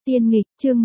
Tiên nghịch, chương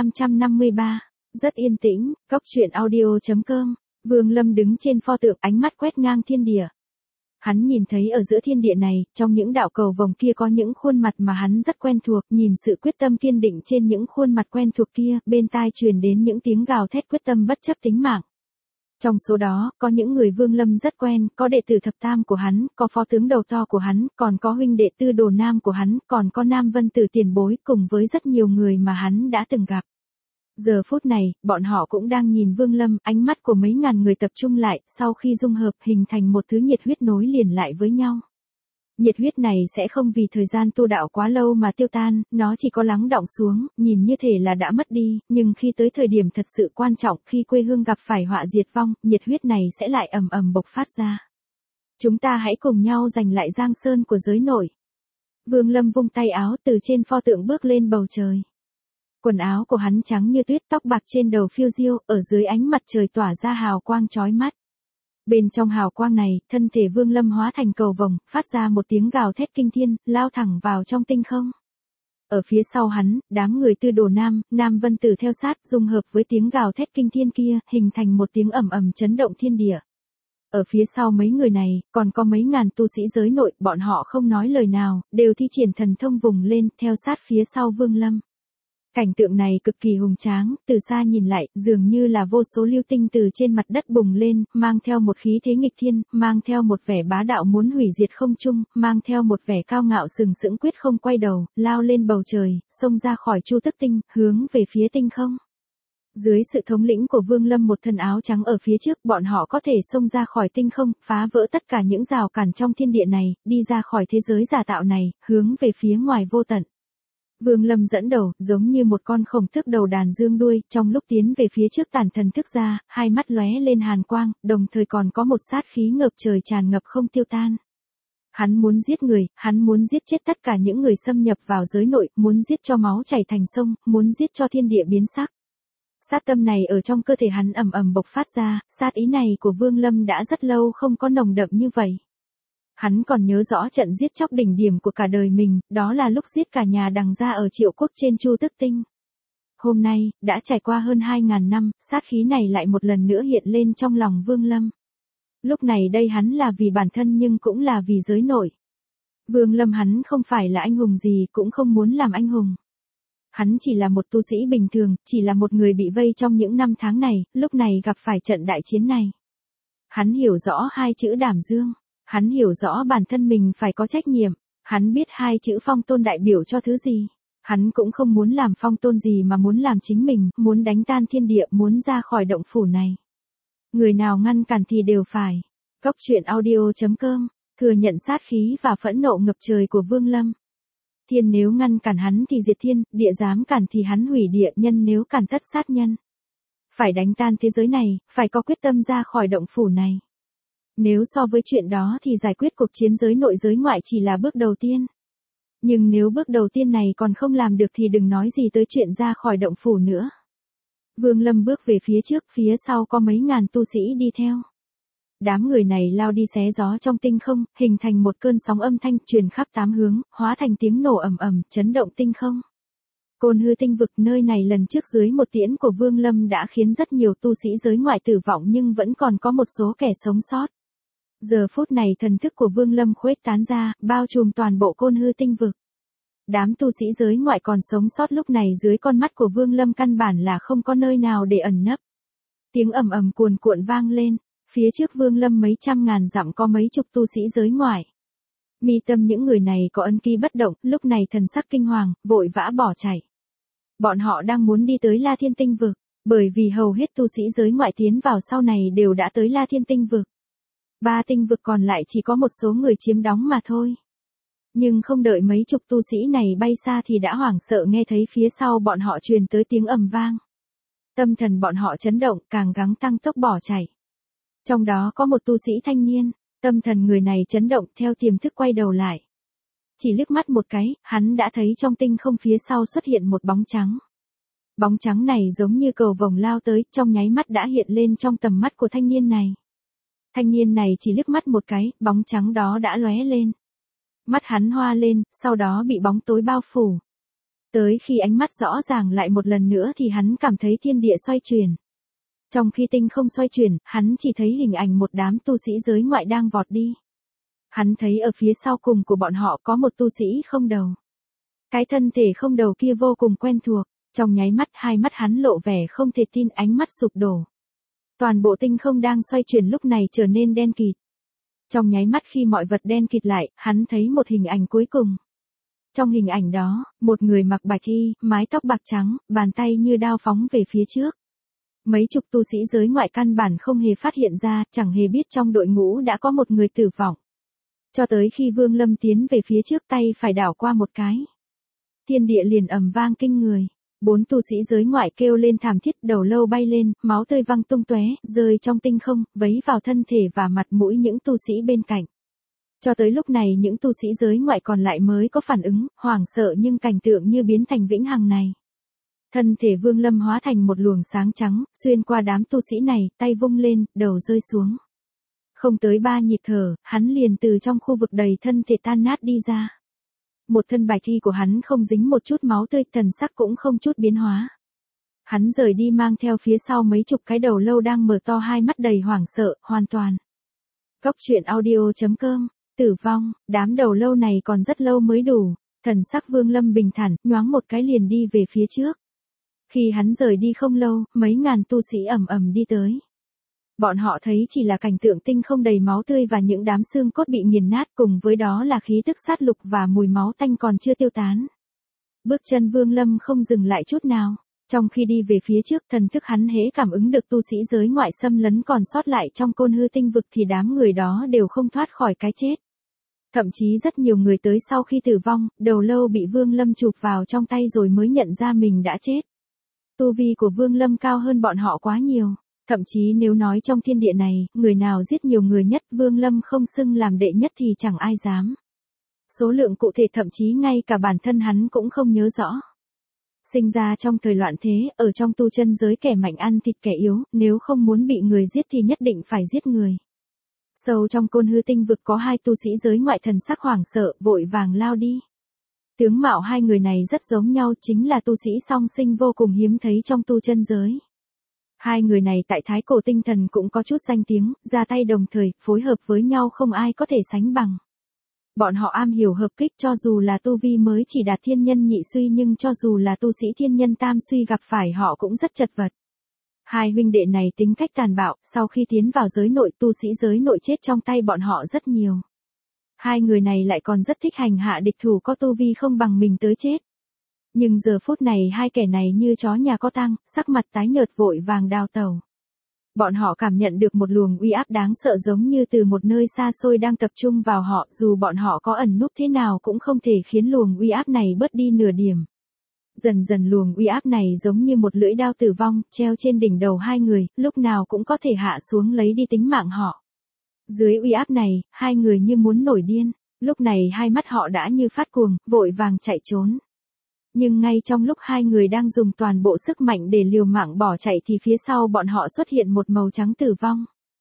1553. Rất yên tĩnh, cốc truyện audio.com. Vương Lâm đứng trên pho tượng, ánh mắt quét ngang thiên địa. Hắn nhìn thấy ở giữa thiên địa này, trong những đạo cầu vồng kia có những khuôn mặt mà hắn rất quen thuộc, nhìn sự quyết tâm kiên định trên những khuôn mặt quen thuộc kia, bên tai truyền đến những tiếng gào thét quyết tâm bất chấp tính mạng. Trong số đó, có những người Vương Lâm rất quen, có đệ tử thập tam của hắn, có phó tướng đầu to của hắn, còn có huynh đệ tư đồ nam của hắn, còn có Nam Vân Tử tiền bối cùng với rất nhiều người mà hắn đã từng gặp. Giờ phút này, bọn họ cũng đang nhìn Vương Lâm, ánh mắt của mấy ngàn người tập trung lại, sau khi dung hợp hình thành một thứ nhiệt huyết nối liền lại với nhau. Nhiệt huyết này sẽ không vì thời gian tu đạo quá lâu mà tiêu tan, nó chỉ có lắng đọng xuống, nhìn như thể là đã mất đi, nhưng khi tới thời điểm thật sự quan trọng, khi quê hương gặp phải họa diệt vong, nhiệt huyết này sẽ lại ầm ầm bộc phát ra. Chúng ta hãy cùng nhau giành lại giang sơn của giới nội. Vương Lâm vung tay áo từ trên pho tượng bước lên bầu trời. Quần áo của hắn trắng như tuyết, tóc bạc trên đầu phiêu diêu, ở dưới ánh mặt trời tỏa ra hào quang chói mắt. Bên trong hào quang này, thân thể Vương Lâm hóa thành cầu vồng, phát ra một tiếng gào thét kinh thiên, lao thẳng vào trong tinh không. Ở phía sau hắn, đám người tư đồ nam, Nam Vân Tử theo sát, dung hợp với tiếng gào thét kinh thiên kia, hình thành một tiếng ầm ầm chấn động thiên địa. Ở phía sau mấy người này, còn có mấy ngàn tu sĩ giới nội, bọn họ không nói lời nào, đều thi triển thần thông vùng lên, theo sát phía sau Vương Lâm. Cảnh tượng này cực kỳ hùng tráng, từ xa nhìn lại, dường như là vô số lưu tinh từ trên mặt đất bùng lên, mang theo một khí thế nghịch thiên, mang theo một vẻ bá đạo muốn hủy diệt không trung, mang theo một vẻ cao ngạo sừng sững quyết không quay đầu, lao lên bầu trời, xông ra khỏi Chu Tức Tinh, hướng về phía tinh không. Dưới sự thống lĩnh của Vương Lâm một thân áo trắng ở phía trước, bọn họ có thể xông ra khỏi tinh không, phá vỡ tất cả những rào cản trong thiên địa này, đi ra khỏi thế giới giả tạo này, hướng về phía ngoài vô tận. Vương Lâm dẫn đầu, giống như một con khổng tước đầu đàn dương đuôi, trong lúc tiến về phía trước tản thần thức ra, hai mắt lóe lên hàn quang, đồng thời còn có một sát khí ngập trời tràn ngập không tiêu tan. Hắn muốn giết người, hắn muốn giết chết tất cả những người xâm nhập vào giới nội, muốn giết cho máu chảy thành sông, muốn giết cho thiên địa biến sắc. Sát tâm này ở trong cơ thể hắn ầm ầm bộc phát ra, sát ý này của Vương Lâm đã rất lâu không có nồng đậm như vậy. Hắn còn nhớ rõ trận giết chóc đỉnh điểm của cả đời mình, đó là lúc giết cả nhà Đằng gia ở Triệu Quốc trên Chu Tức Tinh. Hôm nay, đã trải qua hơn 2.000 năm, sát khí này lại một lần nữa hiện lên trong lòng Vương Lâm. Lúc này đây hắn là vì bản thân nhưng cũng là vì giới nội. Vương Lâm hắn không phải là anh hùng gì, cũng không muốn làm anh hùng. Hắn chỉ là một tu sĩ bình thường, chỉ là một người bị vây trong những năm tháng này, lúc này gặp phải trận đại chiến này. Hắn hiểu rõ hai chữ đảm dương. Hắn hiểu rõ bản thân mình phải có trách nhiệm, hắn biết hai chữ phong tôn đại biểu cho thứ gì. Hắn cũng không muốn làm phong tôn gì mà muốn làm chính mình, muốn đánh tan thiên địa, muốn ra khỏi động phủ này. Người nào ngăn cản thì đều phải. Cốc truyện audio.com, thừa nhận sát khí và phẫn nộ ngập trời của Vương Lâm. Thiên nếu ngăn cản hắn thì diệt thiên, địa dám cản thì hắn hủy địa, nhân nếu cản tất sát nhân. Phải đánh tan thế giới này, phải có quyết tâm ra khỏi động phủ này. Nếu so với chuyện đó thì giải quyết cuộc chiến giới nội giới ngoại chỉ là bước đầu tiên. Nhưng nếu bước đầu tiên này còn không làm được thì đừng nói gì tới chuyện ra khỏi động phủ nữa. Vương Lâm bước về phía trước, phía sau có mấy ngàn tu sĩ đi theo. Đám người này lao đi xé gió trong tinh không, hình thành một cơn sóng âm thanh truyền khắp tám hướng, hóa thành tiếng nổ ầm ầm, chấn động tinh không. Côn Hư Tinh Vực, nơi này lần trước dưới một tiễn của Vương Lâm đã khiến rất nhiều tu sĩ giới ngoại tử vong nhưng vẫn còn có một số kẻ sống sót. Giờ phút này thần thức của Vương Lâm khuếch tán ra, bao trùm toàn bộ Côn Hư Tinh Vực. Đám tu sĩ giới ngoại còn sống sót lúc này dưới con mắt của Vương Lâm căn bản là không có nơi nào để ẩn nấp. Tiếng ầm ầm cuồn cuộn vang lên, phía trước Vương Lâm mấy trăm ngàn dặm có mấy chục tu sĩ giới ngoại. Mi tâm những người này có ấn ký bất động, lúc này thần sắc kinh hoàng, vội vã bỏ chạy. Bọn họ đang muốn đi tới La Thiên Tinh Vực, bởi vì hầu hết tu sĩ giới ngoại tiến vào sau này đều đã tới La Thiên Tinh Vực. 3 tinh vực còn lại chỉ có một số người chiếm đóng mà thôi. Nhưng không đợi mấy chục tu sĩ này bay xa thì đã hoảng sợ nghe thấy phía sau bọn họ truyền tới tiếng ầm vang. Tâm thần bọn họ chấn động, càng gắng tăng tốc bỏ chạy. Trong đó có một tu sĩ thanh niên, tâm thần người này chấn động theo tiềm thức quay đầu lại. Chỉ liếc mắt một cái, hắn đã thấy trong tinh không phía sau xuất hiện một bóng trắng. Bóng trắng này giống như cầu vồng lao tới, trong nháy mắt đã hiện lên trong tầm mắt của thanh niên này. Thanh niên này chỉ liếc mắt một cái, bóng trắng đó đã lóe lên. Mắt hắn hoa lên, sau đó bị bóng tối bao phủ. Tới khi ánh mắt rõ ràng lại một lần nữa thì hắn cảm thấy thiên địa xoay chuyển. Trong khi tinh không xoay chuyển, hắn chỉ thấy hình ảnh một đám tu sĩ giới ngoại đang vọt đi. Hắn thấy ở phía sau cùng của bọn họ có một tu sĩ không đầu. Cái thân thể không đầu kia vô cùng quen thuộc, trong nháy mắt hai mắt hắn lộ vẻ không thể tin, ánh mắt sụp đổ. Toàn bộ tinh không đang xoay chuyển lúc này trở nên đen kịt. Trong nháy mắt khi mọi vật đen kịt lại, hắn thấy một hình ảnh cuối cùng. Trong hình ảnh đó, một người mặc bạch y, mái tóc bạc trắng, bàn tay như đao phóng về phía trước. Mấy chục tu sĩ giới ngoại căn bản không hề phát hiện ra, chẳng hề biết trong đội ngũ đã có một người tử vong. Cho tới khi Vương Lâm tiến về phía trước, tay phải đảo qua một cái. Thiên địa liền ầm vang kinh người. 4 tu sĩ giới ngoại kêu lên thảm thiết, đầu lâu bay lên, máu tươi văng tung tóe, rơi trong tinh không, vấy vào thân thể và mặt mũi những tu sĩ bên cạnh. Cho tới lúc này những tu sĩ giới ngoại còn lại mới có phản ứng, hoảng sợ nhưng cảnh tượng như biến thành vĩnh hằng này. Thân thể Vương Lâm hóa thành một luồng sáng trắng, xuyên qua đám tu sĩ này, tay vung lên, đầu rơi xuống. Không tới 3 nhịp thở, hắn liền từ trong khu vực đầy thân thể tan nát đi ra. Một thân bài thi của hắn không dính một chút máu tươi, thần sắc cũng không chút biến hóa. Hắn rời đi mang theo phía sau mấy chục cái đầu lâu đang mở to hai mắt đầy hoảng sợ, hoàn toàn. Cốc truyện audio.com, tử vong, đám đầu lâu này còn rất lâu mới đủ, thần sắc Vương Lâm bình thản, nhoáng một cái liền đi về phía trước. Khi hắn rời đi không lâu, mấy ngàn tu sĩ ầm ầm đi tới. Bọn họ thấy chỉ là cảnh tượng tinh không đầy máu tươi và những đám xương cốt bị nghiền nát, cùng với đó là khí tức sát lục và mùi máu tanh còn chưa tiêu tán. Bước chân Vương Lâm không dừng lại chút nào. Trong khi đi về phía trước, thần thức hắn hễ cảm ứng được tu sĩ giới ngoại xâm lấn còn sót lại trong Côn Hư tinh vực thì đám người đó đều không thoát khỏi cái chết. Thậm chí rất nhiều người tới sau khi tử vong, đầu lâu bị Vương Lâm chụp vào trong tay rồi mới nhận ra mình đã chết. Tu vi của Vương Lâm cao hơn bọn họ quá nhiều. Thậm chí nếu nói trong thiên địa này, người nào giết nhiều người nhất, Vương Lâm không xưng làm đệ nhất thì chẳng ai dám. Số lượng cụ thể thậm chí ngay cả bản thân hắn cũng không nhớ rõ. Sinh ra trong thời loạn thế, ở trong tu chân giới kẻ mạnh ăn thịt kẻ yếu, nếu không muốn bị người giết thì nhất định phải giết người. Sâu trong Côn Hư tinh vực có 2 tu sĩ giới ngoại, thần sắc hoảng sợ, vội vàng lao đi. Tướng mạo hai người này rất giống nhau, chính là tu sĩ song sinh vô cùng hiếm thấy trong tu chân giới. Hai người này tại Thái Cổ tinh thần cũng có chút danh tiếng, ra tay đồng thời, phối hợp với nhau không ai có thể sánh bằng. Bọn họ am hiểu hợp kích, cho dù là tu vi mới chỉ đạt thiên nhân nhị suy nhưng cho dù là tu sĩ thiên nhân tam suy gặp phải họ cũng rất chật vật. Hai huynh đệ này tính cách tàn bạo, sau khi tiến vào giới nội, tu sĩ giới nội chết trong tay bọn họ rất nhiều. Hai người này lại còn rất thích hành hạ địch thủ có tu vi không bằng mình tới chết. Nhưng giờ phút này hai kẻ này như chó nhà có tang, sắc mặt tái nhợt vội vàng đào tẩu. Bọn họ cảm nhận được một luồng uy áp đáng sợ giống như từ một nơi xa xôi đang tập trung vào họ, dù bọn họ có ẩn núp thế nào cũng không thể khiến luồng uy áp này bớt đi nửa điểm. Dần dần luồng uy áp này giống như một lưỡi đao tử vong, treo trên đỉnh đầu hai người, lúc nào cũng có thể hạ xuống lấy đi tính mạng họ. Dưới uy áp này, hai người như muốn nổi điên, lúc này hai mắt họ đã như phát cuồng, vội vàng chạy trốn. Nhưng ngay trong lúc hai người đang dùng toàn bộ sức mạnh để liều mạng bỏ chạy thì phía sau bọn họ xuất hiện một màu trắng tử vong.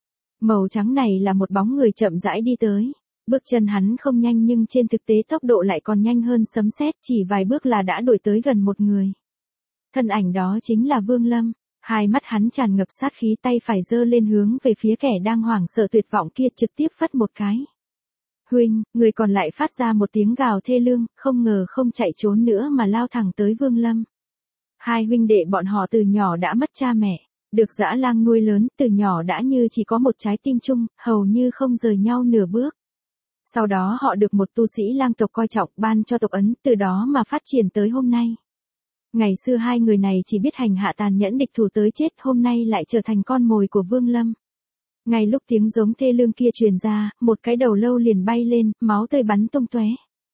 Màu trắng này là một bóng người chậm rãi đi tới. Bước chân hắn không nhanh nhưng trên thực tế tốc độ lại còn nhanh hơn sấm sét, chỉ vài bước là đã đuổi tới gần một người. Thân ảnh đó chính là Vương Lâm, hai mắt hắn tràn ngập sát khí, tay phải giơ lên hướng về phía kẻ đang hoảng sợ tuyệt vọng kia, trực tiếp phất một cái. Huynh, người còn lại phát ra một tiếng gào thê lương, không ngờ không chạy trốn nữa mà lao thẳng tới Vương Lâm. Hai huynh đệ bọn họ từ nhỏ đã mất cha mẹ, được dã lang nuôi lớn, từ nhỏ đã như chỉ có một trái tim chung, hầu như không rời nhau nửa bước. Sau đó họ được một tu sĩ lang tộc coi trọng, ban cho tộc ấn, từ đó mà phát triển tới hôm nay. Ngày xưa hai người này chỉ biết hành hạ tàn nhẫn địch thủ tới chết, hôm nay lại trở thành con mồi của Vương Lâm. Ngay lúc tiếng giống thê lương kia truyền ra, một cái đầu lâu liền bay lên, máu tươi bắn tung tóe.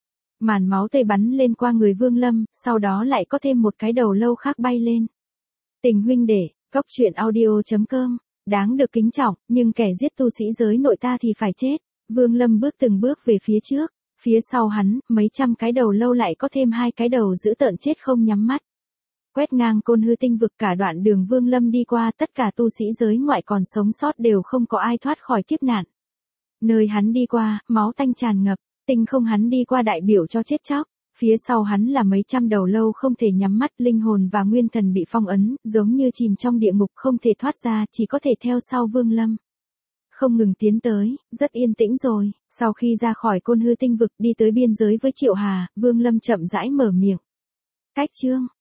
Màn máu tươi bắn lên qua người Vương Lâm, sau đó lại có thêm một cái đầu lâu khác bay lên. Tình huynh đệ, cốc truyện audio.com, đáng được kính trọng, nhưng kẻ giết tu sĩ giới nội ta thì phải chết. Vương Lâm bước từng bước về phía trước, phía sau hắn, mấy trăm cái đầu lâu lại có thêm 2 cái đầu dữ tợn chết không nhắm mắt. Quét ngang Côn Hư tinh vực, cả đoạn đường Vương Lâm đi qua, tất cả tu sĩ giới ngoại còn sống sót đều không có ai thoát khỏi kiếp nạn. Nơi hắn đi qua, máu tanh tràn ngập, tinh không hắn đi qua đại biểu cho chết chóc, Phía sau hắn là mấy trăm đầu lâu không thể nhắm mắt, linh hồn và nguyên thần bị phong ấn, giống như chìm trong địa ngục không thể thoát ra, chỉ có thể theo sau Vương Lâm. Không ngừng tiến tới, rất yên tĩnh rồi, sau khi ra khỏi Côn Hư tinh vực đi tới biên giới với Triệu Hà, Vương Lâm chậm rãi mở miệng. Cách chương